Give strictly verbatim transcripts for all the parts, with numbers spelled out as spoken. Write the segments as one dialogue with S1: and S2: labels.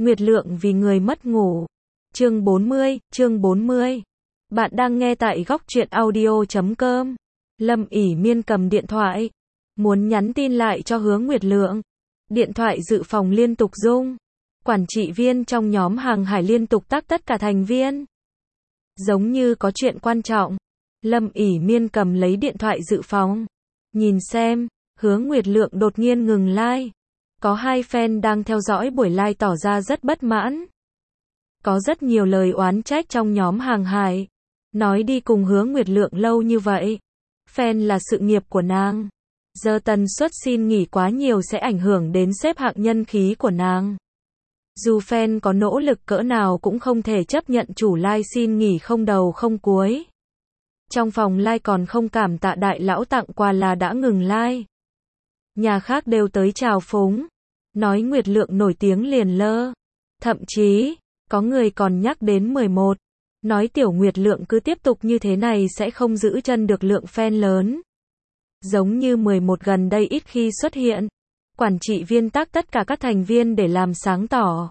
S1: Nguyệt Lượng vì người mất ngủ. Chương bốn mươi, chương bốn mươi. Bạn đang nghe tại góc truyện audio chấm com. Lâm ỉ miên cầm điện thoại, muốn nhắn tin lại cho Hứa Nguyệt Lượng. Điện thoại dự phòng liên tục rung. Quản trị viên trong nhóm hàng hải liên tục tắc tất cả thành viên. Giống như có chuyện quan trọng. Lâm ỉ miên cầm lấy điện thoại dự phòng. Nhìn xem, Hứa Nguyệt Lượng đột nhiên ngừng like. Có hai fan đang theo dõi buổi live tỏ ra rất bất mãn. Có rất nhiều lời oán trách trong nhóm hàng hải. Nói đi cùng Hứa Nguyệt Lượng lâu như vậy. Fan là sự nghiệp của nàng. Giờ tần suất xin nghỉ quá nhiều sẽ ảnh hưởng đến xếp hạng nhân khí của nàng. Dù fan có nỗ lực cỡ nào cũng không thể chấp nhận chủ live xin nghỉ không đầu không cuối. Trong phòng live còn không cảm tạ đại lão tặng quà là đã ngừng live. Nhà khác đều tới chào phúng. Nói Nguyệt Lượng nổi tiếng liền lơ. Thậm chí, có người còn nhắc đến mười một. Nói tiểu Nguyệt Lượng cứ tiếp tục như thế này sẽ không giữ chân được lượng fan lớn. Giống như mười một gần đây ít khi xuất hiện. Quản trị viên tắc tất cả các thành viên để làm sáng tỏ.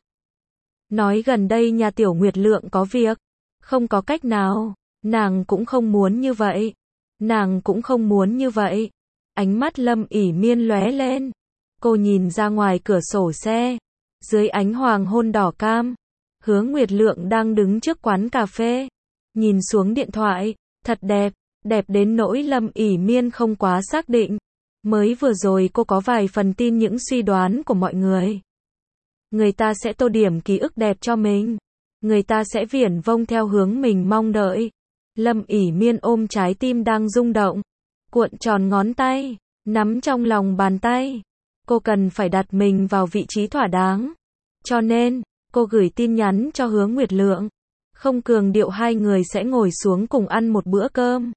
S1: Nói gần đây nhà tiểu Nguyệt Lượng có việc. Không có cách nào. Nàng cũng không muốn như vậy. Nàng cũng không muốn như vậy. Ánh mắt Lâm ỉ miên lóe lên. Cô nhìn ra ngoài cửa sổ xe. Dưới ánh hoàng hôn đỏ cam. Hứa Nguyệt Lượng đang đứng trước quán cà phê. Nhìn xuống điện thoại. Thật đẹp. Đẹp đến nỗi Lâm ỉ miên không quá xác định. Mới vừa rồi cô có vài phần tin những suy đoán của mọi người. Người ta sẽ tô điểm ký ức đẹp cho mình. Người ta sẽ viển vông theo hướng mình mong đợi. Lâm ỉ miên ôm trái tim đang rung động. Cuộn tròn ngón tay. Nắm trong lòng bàn tay. Cô cần phải đặt mình vào vị trí thỏa đáng. Cho nên, cô gửi tin nhắn cho Hứa Nguyệt Lượng. Không cường điệu hai người sẽ ngồi xuống cùng ăn một bữa cơm.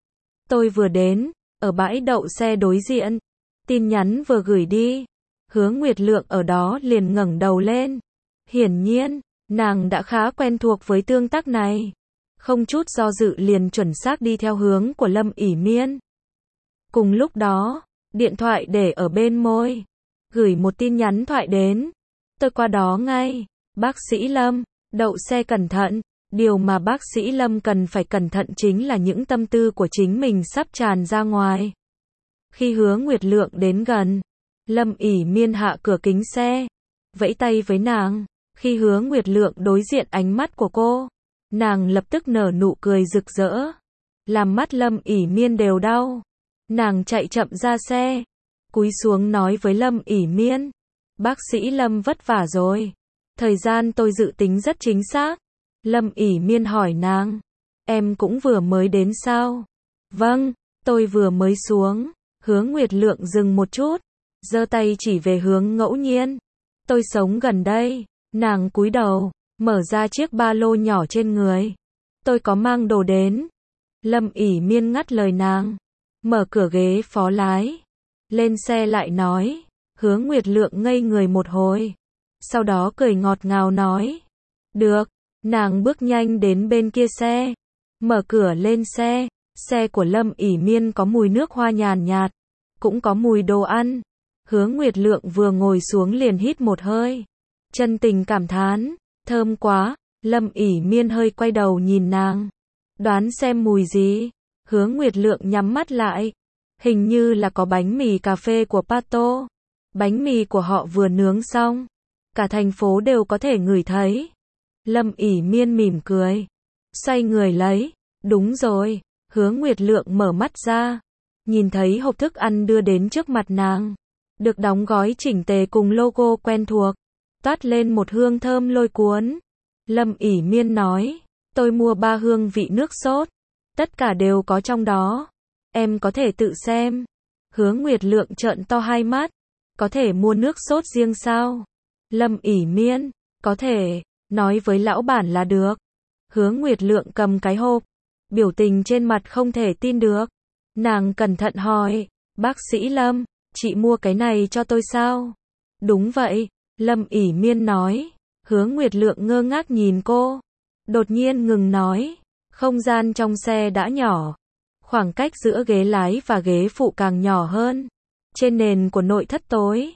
S1: Tôi vừa đến, ở bãi đậu xe đối diện. Tin nhắn vừa gửi đi. Hứa Nguyệt Lượng ở đó liền ngẩng đầu lên. Hiển nhiên, nàng đã khá quen thuộc với tương tác này. Không chút do dự liền chuẩn xác đi theo hướng của Lâm ỉ miên. Cùng lúc đó, điện thoại để ở bên môi. Gửi một tin nhắn thoại đến. Tôi qua đó ngay. Bác sĩ Lâm, đậu xe cẩn thận. Điều mà bác sĩ Lâm cần phải cẩn thận chính là những tâm tư của chính mình sắp tràn ra ngoài. Khi Hứa Nguyệt Lượng đến gần, Lâm ỉ miên hạ cửa kính xe. Vẫy tay với nàng. Khi Hứa Nguyệt Lượng đối diện ánh mắt của cô, nàng lập tức nở nụ cười rực rỡ. Làm mắt Lâm ỉ miên đều đau. Nàng chạy chậm ra xe. Cúi xuống nói với Lâm ỉ miên. Bác sĩ Lâm vất vả rồi. Thời gian tôi dự tính rất chính xác. Lâm ỉ miên hỏi nàng. Em cũng vừa mới đến sao? Vâng, tôi vừa mới xuống. Hứa Nguyệt Lượng dừng một chút. Giơ tay chỉ về hướng ngẫu nhiên. Tôi sống gần đây. Nàng cúi đầu. Mở ra chiếc ba lô nhỏ trên người. Tôi có mang đồ đến. Lâm ỉ miên ngắt lời nàng. Mở cửa ghế phó lái. Lên xe lại nói. Hứa Nguyệt Lượng ngây người một hồi. Sau đó cười ngọt ngào nói. Được. Nàng bước nhanh đến bên kia xe. Mở cửa lên xe. Xe của Lâm ỉ miên có mùi nước hoa nhàn nhạt. Cũng có mùi đồ ăn. Hứa Nguyệt Lượng vừa ngồi xuống liền hít một hơi. Chân tình cảm thán. Thơm quá. Lâm ỉ miên hơi quay đầu nhìn nàng. Đoán xem mùi gì? Hứa Nguyệt Lượng nhắm mắt lại. Hình như là có bánh mì cà phê của Pato. Bánh mì của họ vừa nướng xong. Cả thành phố đều có thể ngửi thấy. Lâm ỉ miên mỉm cười. Xoay người lấy. Đúng rồi. Hứa Nguyệt Lượng mở mắt ra. Nhìn thấy hộp thức ăn đưa đến trước mặt nàng. Được đóng gói chỉnh tề cùng logo quen thuộc. Toát lên một hương thơm lôi cuốn. Lâm ỉ miên nói. Tôi mua ba hương vị nước sốt. Tất cả đều có trong đó. Em có thể tự xem. Hứa Nguyệt Lượng trợn to hai mắt. Có thể mua nước sốt riêng sao? Lâm ỉ miên. Có thể. Nói với lão bản là được. Hứa Nguyệt Lượng cầm cái hộp. Biểu tình trên mặt không thể tin được. Nàng cẩn thận hỏi. Bác sĩ Lâm, chị mua cái này cho tôi sao? Đúng vậy. Lâm ỉ miên nói. Hứa Nguyệt Lượng ngơ ngác nhìn cô. Đột nhiên ngừng nói. Không gian trong xe đã nhỏ. Khoảng cách giữa ghế lái và ghế phụ càng nhỏ hơn. Trên nền của nội thất tối.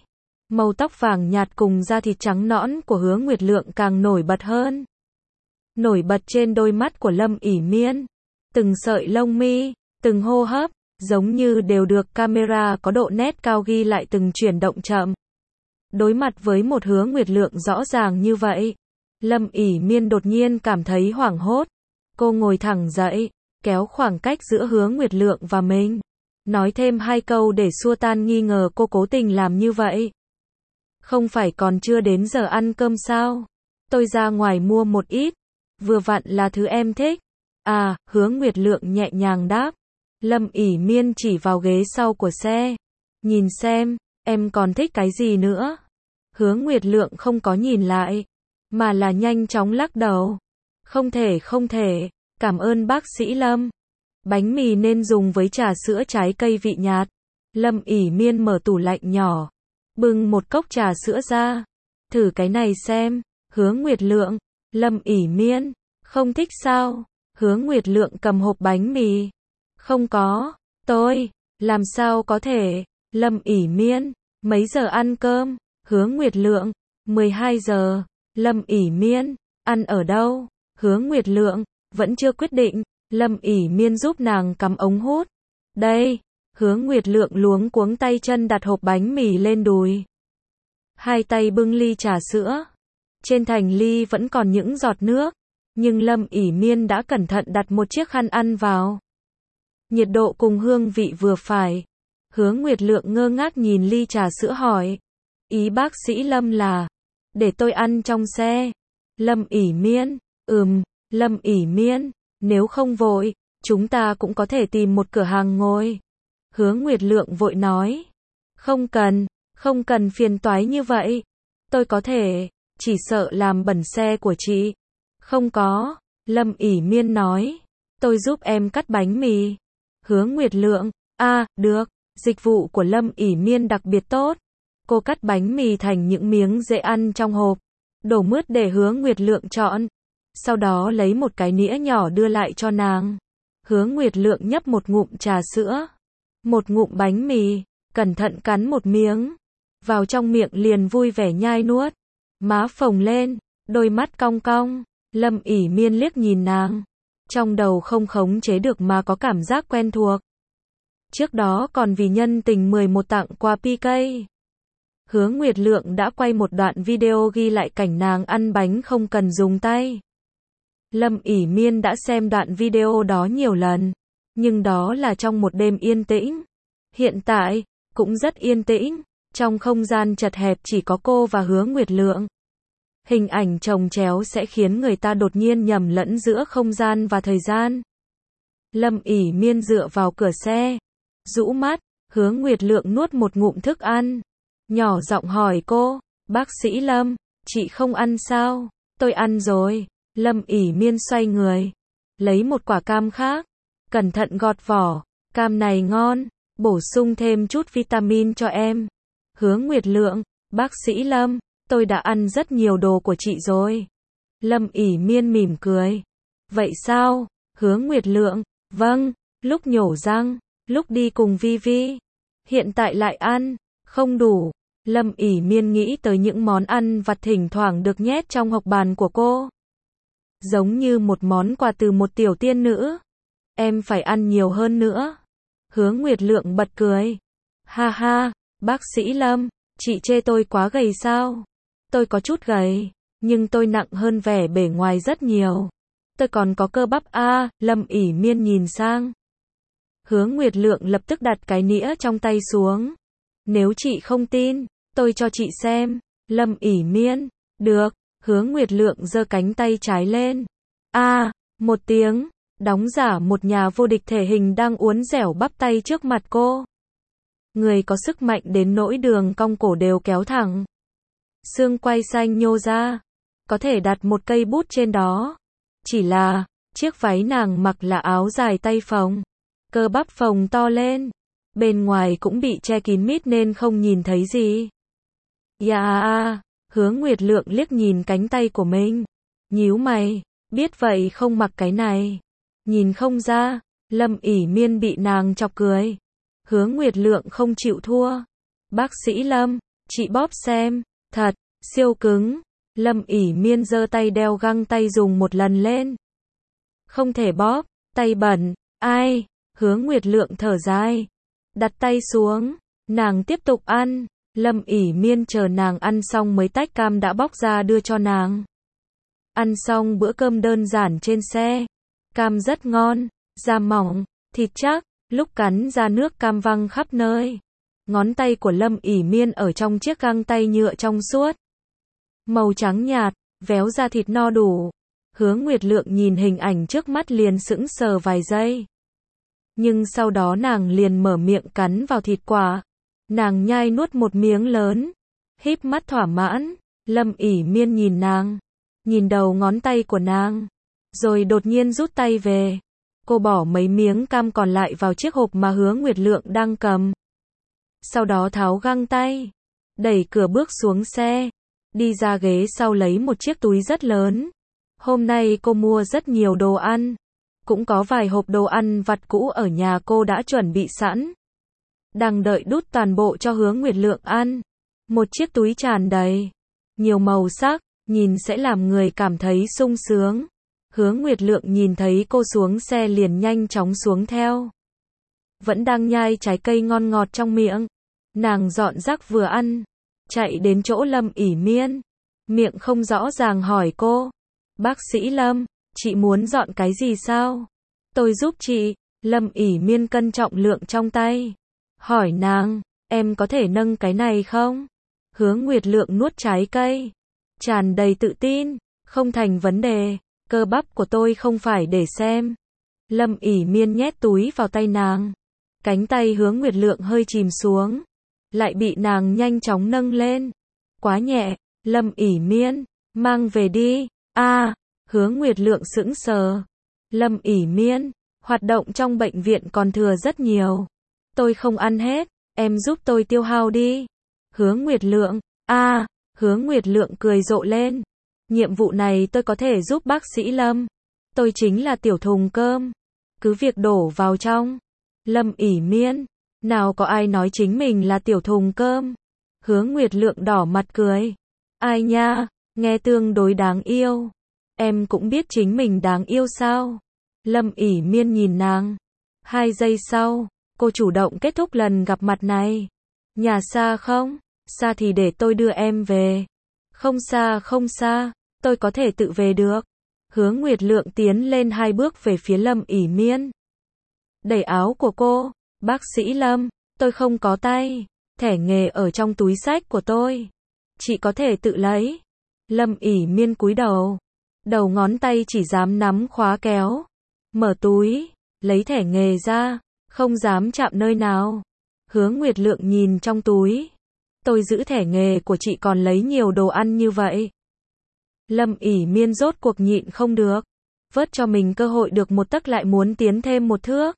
S1: Màu tóc vàng nhạt cùng da thịt trắng nõn của Hứa Nguyệt Lượng càng nổi bật hơn. Nổi bật trên đôi mắt của Lâm ỉ Miên. Từng sợi lông mi, từng hô hấp, giống như đều được camera có độ nét cao ghi lại từng chuyển động chậm. Đối mặt với một Hứa Nguyệt Lượng rõ ràng như vậy, Lâm ỉ Miên đột nhiên cảm thấy hoảng hốt. Cô ngồi thẳng dậy, kéo khoảng cách giữa Hứa Nguyệt Lượng và mình. Nói thêm hai câu để xua tan nghi ngờ cô cố tình làm như vậy. Không phải còn chưa đến giờ ăn cơm sao? Tôi ra ngoài mua một ít. Vừa vặn là thứ em thích. À, Hứa Nguyệt Lượng nhẹ nhàng đáp. Lâm ỉ Miên chỉ vào ghế sau của xe. Nhìn xem, em còn thích cái gì nữa? Hứa Nguyệt Lượng không có nhìn lại, mà là nhanh chóng lắc đầu. Không thể không thể, cảm ơn bác sĩ Lâm. Bánh mì nên dùng với trà sữa trái cây vị nhạt. Lâm ỉ Miên mở tủ lạnh nhỏ, bưng một cốc trà sữa ra. Thử cái này xem. Hứa Nguyệt Lượng. Lâm ỉ Miên. Không thích sao? Hứa Nguyệt Lượng cầm hộp bánh mì. Không có. Tôi. Làm sao có thể? Lâm ỉ Miên. Mấy giờ ăn cơm? Hứa Nguyệt Lượng. mười hai giờ. Lâm ỉ Miên. Ăn ở đâu? Hứa Nguyệt Lượng. Vẫn chưa quyết định. Lâm ỉ Miên giúp nàng cắm ống hút. Đây. Hứa Nguyệt Lượng luống cuống tay chân đặt hộp bánh mì lên đùi. Hai tay bưng ly trà sữa. Trên thành ly vẫn còn những giọt nước. Nhưng Lâm ỉ Miên đã cẩn thận đặt một chiếc khăn ăn vào. Nhiệt độ cùng hương vị vừa phải. Hứa Nguyệt Lượng ngơ ngác nhìn ly trà sữa hỏi. Ý bác sĩ Lâm là, để tôi ăn trong xe. Lâm ỉ Miên. Ừm, Lâm ỉ Miên. Nếu không vội, chúng ta cũng có thể tìm một cửa hàng ngồi. Hứa Nguyệt Lượng vội nói. Không cần, không cần phiền toái như vậy. Tôi có thể, chỉ sợ làm bẩn xe của chị. Không có, Lâm ỉ Miên nói. Tôi giúp em cắt bánh mì. Hứa Nguyệt Lượng. À, được, dịch vụ của Lâm ỉ Miên đặc biệt tốt. Cô cắt bánh mì thành những miếng dễ ăn trong hộp. Đổ mứt để Hứa Nguyệt Lượng chọn. Sau đó lấy một cái nĩa nhỏ đưa lại cho nàng. Hứa Nguyệt Lượng nhấp một ngụm trà sữa. Một ngụm bánh mì. Cẩn thận cắn một miếng. Vào trong miệng liền vui vẻ nhai nuốt. Má phồng lên. Đôi mắt cong cong. Lâm ỉ Miên liếc nhìn nàng. Trong đầu không khống chế được mà có cảm giác quen thuộc. Trước đó còn vì nhân tình mười một tặng quà pê ca. Hứa Nguyệt Lượng đã quay một đoạn video ghi lại cảnh nàng ăn bánh không cần dùng tay. Lâm ỉ Miên đã xem đoạn video đó nhiều lần. Nhưng đó là trong một đêm yên tĩnh. Hiện tại, cũng rất yên tĩnh. Trong không gian chật hẹp chỉ có cô và Hứa Nguyệt Lượng. Hình ảnh chồng chéo sẽ khiến người ta đột nhiên nhầm lẫn giữa không gian và thời gian. Lâm ỉ Miên dựa vào cửa xe. Rũ mắt, Hứa Nguyệt Lượng nuốt một ngụm thức ăn. Nhỏ giọng hỏi cô, bác sĩ Lâm, chị không ăn sao? Tôi ăn rồi. Lâm ỉ Miên xoay người. Lấy một quả cam khác. Cẩn thận gọt vỏ. Cam này ngon. Bổ sung thêm chút vitamin cho em. Hứa Nguyệt Lượng, bác sĩ Lâm, tôi đã ăn rất nhiều đồ của chị rồi. Lâm ỉ Miên mỉm cười. Vậy sao? Hứa Nguyệt Lượng, vâng, lúc nhổ răng, lúc đi cùng Vi Vi. Hiện tại lại ăn, không đủ. Lâm ỉ Miên nghĩ tới những món ăn vặt thỉnh thoảng được nhét trong hộc bàn của cô. Giống như một món quà từ một tiểu tiên nữ. Em phải ăn nhiều hơn nữa. Hứa Nguyệt Lượng bật cười. Ha ha, bác sĩ Lâm, chị chê tôi quá gầy sao? Tôi có chút gầy, nhưng tôi nặng hơn vẻ bề ngoài rất nhiều. Tôi còn có cơ bắp a. À, Lâm ỉ Miên nhìn sang. Hứa Nguyệt Lượng lập tức đặt cái nĩa trong tay xuống. Nếu chị không tin, tôi cho chị xem. Lâm ỉ Miên. Được. Hứa Nguyệt Lượng giơ cánh tay trái lên. A, à, một tiếng. Đóng giả một nhà vô địch thể hình đang uốn dẻo bắp tay trước mặt cô. Người có sức mạnh đến nỗi đường cong cổ đều kéo thẳng. Xương quai xanh nhô ra. Có thể đặt một cây bút trên đó. Chỉ là, chiếc váy nàng mặc là áo dài tay phồng. Cơ bắp phồng to lên. Bên ngoài cũng bị che kín mít nên không nhìn thấy gì. Dạ à, Hứa Nguyệt Lượng liếc nhìn cánh tay của mình. Nhíu mày, biết vậy không mặc cái này. Nhìn không ra, Lâm ỉ Miên bị nàng chọc cười. Hứa Nguyệt Lượng không chịu thua. Bác sĩ Lâm, Chị bóp xem. Thật, siêu cứng. Lâm ỉ miên giơ tay đeo găng tay dùng một lần lên. Không thể bóp, tay bẩn. Ai? Hứa Nguyệt Lượng thở dài. Đặt tay xuống. Nàng tiếp tục ăn. Lâm ỉ miên chờ nàng ăn xong mấy tách cam đã bóc ra đưa cho nàng. Ăn xong bữa cơm đơn giản trên xe. Cam rất ngon, da mỏng, thịt chắc, lúc cắn ra nước cam văng khắp nơi. Ngón tay của Lâm ỉ miên ở trong chiếc găng tay nhựa trong suốt. Màu trắng nhạt, véo da thịt no đủ. Hứa Nguyệt Lượng nhìn hình ảnh trước mắt liền sững sờ vài giây. Nhưng sau đó nàng liền mở miệng cắn vào thịt quả. Nàng nhai nuốt một miếng lớn, híp mắt thỏa mãn. Lâm ỉ miên nhìn nàng, nhìn đầu ngón tay của nàng, rồi đột nhiên rút tay về. Cô bỏ mấy miếng cam còn lại vào chiếc hộp mà Hứa Nguyệt Lượng đang cầm. Sau đó tháo găng tay, đẩy cửa bước xuống xe, đi ra ghế sau lấy một chiếc túi rất lớn. Hôm nay cô mua rất nhiều đồ ăn, cũng có vài hộp đồ ăn vặt cũ ở nhà cô đã chuẩn bị sẵn. Đang đợi đút toàn bộ cho Hứa Nguyệt Lượng ăn. Một chiếc túi tràn đầy, nhiều màu sắc, nhìn sẽ làm người cảm thấy sung sướng. Hứa Nguyệt Lượng nhìn thấy cô xuống xe liền nhanh chóng xuống theo. Vẫn đang nhai trái cây ngon ngọt trong miệng. Nàng dọn rác vừa ăn, chạy đến chỗ Lâm ỉ miên. Miệng không rõ ràng hỏi cô. Bác sĩ Lâm, chị muốn dọn cái gì sao? Tôi giúp chị. Lâm ỉ miên cân trọng lượng trong tay. Hỏi nàng, em có thể nâng cái này không? Hứa Nguyệt Lượng nuốt trái cây, tràn đầy tự tin, không thành vấn đề, cơ bắp của tôi không phải để xem. Lâm ỉ miên nhét túi vào tay nàng. Cánh tay Hứa Nguyệt Lượng hơi chìm xuống, lại bị nàng nhanh chóng nâng lên. Quá nhẹ, Lâm ỉ miên, mang về đi. A, à, Hứa Nguyệt Lượng sững sờ. Lâm ỉ miên, hoạt động trong bệnh viện còn thừa rất nhiều. Tôi không ăn hết, em giúp tôi tiêu hao đi. Hứa Nguyệt Lượng, a, à, Hứa Nguyệt Lượng cười rộ lên. Nhiệm vụ này tôi có thể giúp bác sĩ Lâm. Tôi chính là tiểu thùng cơm. Cứ việc đổ vào trong. Lâm ỉ miên, nào có ai nói chính mình là tiểu thùng cơm. Hứa Nguyệt Lượng đỏ mặt cười. Ai nha, nghe tương đối đáng yêu. Em cũng biết chính mình đáng yêu sao? Lâm ỉ miên nhìn nàng. Hai giây sau, cô chủ động kết thúc lần gặp mặt này. Nhà xa không? Xa thì để tôi đưa em về. Không xa không xa, tôi có thể tự về được. Hứa Nguyệt Lượng tiến lên hai bước về phía Lâm ỉ miên. Đẩy áo của cô. Bác sĩ Lâm, tôi không có tay. Thẻ nghề ở trong túi xách của tôi. Chị có thể tự lấy. Lâm ỉ miên cúi đầu. Đầu ngón tay chỉ dám nắm khóa kéo. Mở túi, lấy thẻ nghề ra, không dám chạm nơi nào. Hứa Nguyệt Lượng nhìn trong túi. Tôi giữ thẻ nghề của chị còn lấy nhiều đồ ăn như vậy. Lâm ỉ miên rốt cuộc nhịn không được. Vớt cho mình cơ hội được một tấc lại muốn tiến thêm một thước.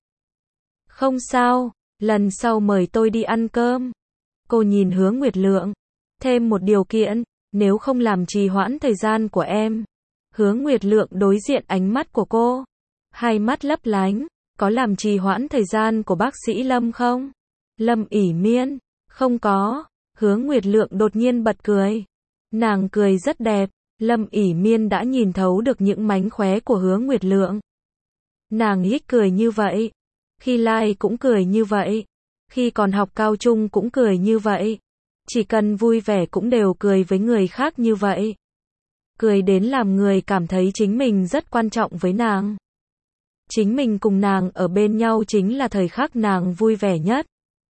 S1: Không sao, lần sau mời tôi đi ăn cơm. Cô nhìn Hứa Nguyệt Lượng. Thêm một điều kiện, nếu không làm trì hoãn thời gian của em. Hứa Nguyệt Lượng đối diện ánh mắt của cô. Hai mắt lấp lánh. Có làm trì hoãn thời gian của bác sĩ Lâm không? Lâm ỉ miên. Không có. Hứa Nguyệt Lượng đột nhiên bật cười. Nàng cười rất đẹp. Lâm ỉ miên đã nhìn thấu được những mánh khóe của Hứa Nguyệt Lượng. Nàng hít cười như vậy. Khi lai cũng cười như vậy. Khi còn học cao trung cũng cười như vậy. Chỉ cần vui vẻ cũng đều cười với người khác như vậy. Cười đến làm người cảm thấy chính mình rất quan trọng với nàng. Chính mình cùng nàng ở bên nhau chính là thời khắc nàng vui vẻ nhất.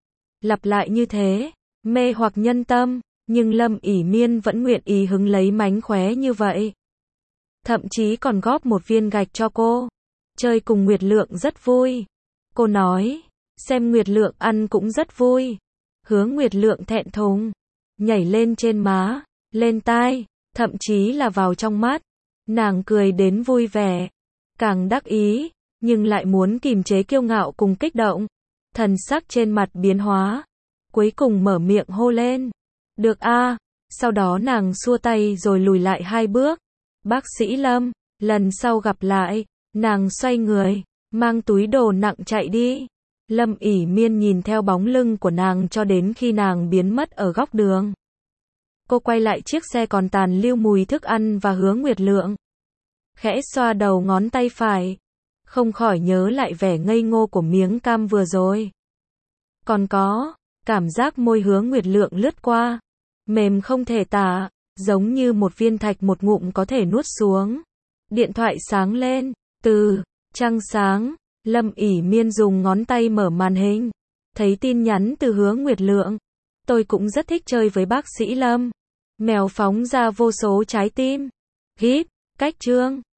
S1: Lặp lại như thế, mê hoặc nhân tâm, nhưng Lâm ỉ miên vẫn nguyện ý hứng lấy mánh khóe như vậy. Thậm chí còn góp một viên gạch cho cô. Chơi cùng Nguyệt Lượng rất vui. Cô nói, xem Nguyệt Lượng ăn cũng rất vui. Hứa Nguyệt Lượng thẹn thùng, nhảy lên trên má, lên tai, thậm chí là vào trong mắt. Nàng cười đến vui vẻ, càng đắc ý, nhưng lại muốn kìm chế kiêu ngạo cùng kích động. Thần sắc trên mặt biến hóa, cuối cùng mở miệng hô lên. Được a, à. Sau đó nàng xua tay rồi lùi lại hai bước. Bác sĩ Lâm, lần sau gặp lại. Nàng xoay người, mang túi đồ nặng chạy đi. Lâm ỉ miên nhìn theo bóng lưng của nàng cho đến khi nàng biến mất ở góc đường. Cô quay lại chiếc xe còn tàn lưu mùi thức ăn và Hứa Nguyệt Lượng. Khẽ xoa đầu ngón tay phải. Không khỏi nhớ lại vẻ ngây ngô của miếng cam vừa rồi. Còn có, cảm giác môi Hứa Nguyệt Lượng lướt qua. Mềm không thể tả, giống như một viên thạch một ngụm có thể nuốt xuống. Điện thoại sáng lên, từ, trăng sáng, Lâm ỉ miên dùng ngón tay mở màn hình. Thấy tin nhắn từ Hứa Nguyệt Lượng. Tôi cũng rất thích chơi với bác sĩ Lâm. Mèo phóng ra vô số trái tim. Hít, cách chương.